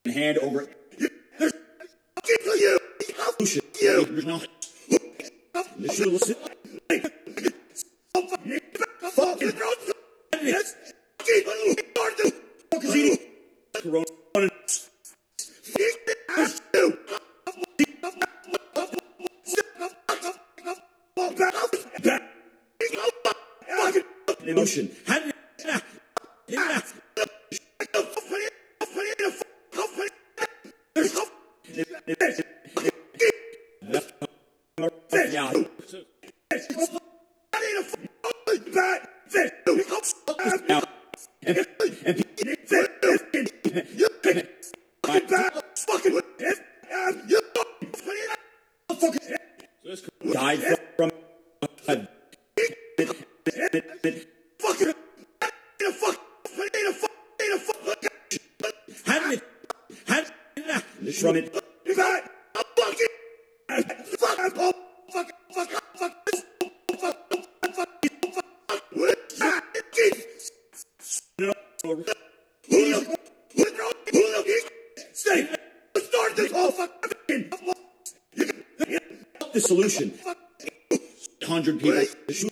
hand over. There's you. Emotion. Died from from it. Start this whole fucking The solution. 100 people.